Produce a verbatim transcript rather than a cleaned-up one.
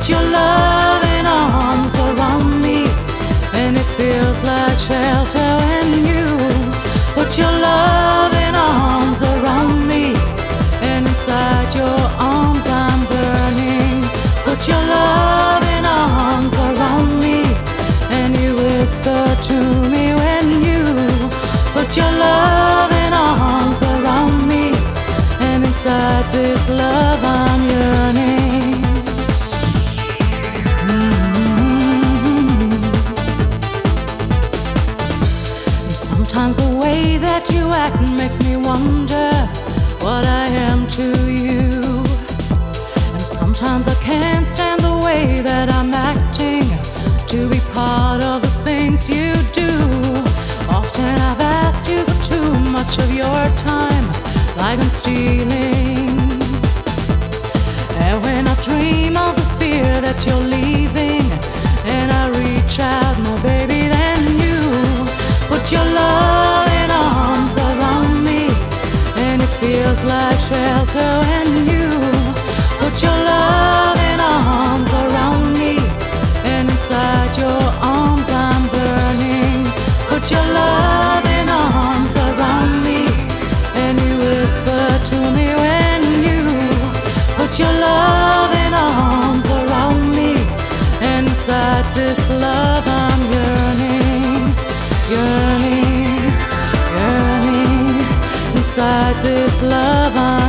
your loving arms around me, and it feels like shelter when you put your loving arms around me, and inside your arms I'm burning. Put your loving arms around me, and you whisper to me when you put your loving arms around me, and inside this love I'm yearning. Mm-hmm. And sometimes the way that you act makes me wonder what I am to you. And sometimes I can't stand the way that I'm acting to be part of the things you do. Often I've asked you for too much of your time, like I'm stealing. And when I dream of the fear that you're leaving, and I reach out, my baby, then you put your loving arms around me, and it feels like shelter when you put your loving arms around me, and inside your arms I'm burning. Put your loving arms around me, and you whisper to me when you put your loving arms around me, and inside this love I'm yearning, yearning, yearning. Inside this love I'm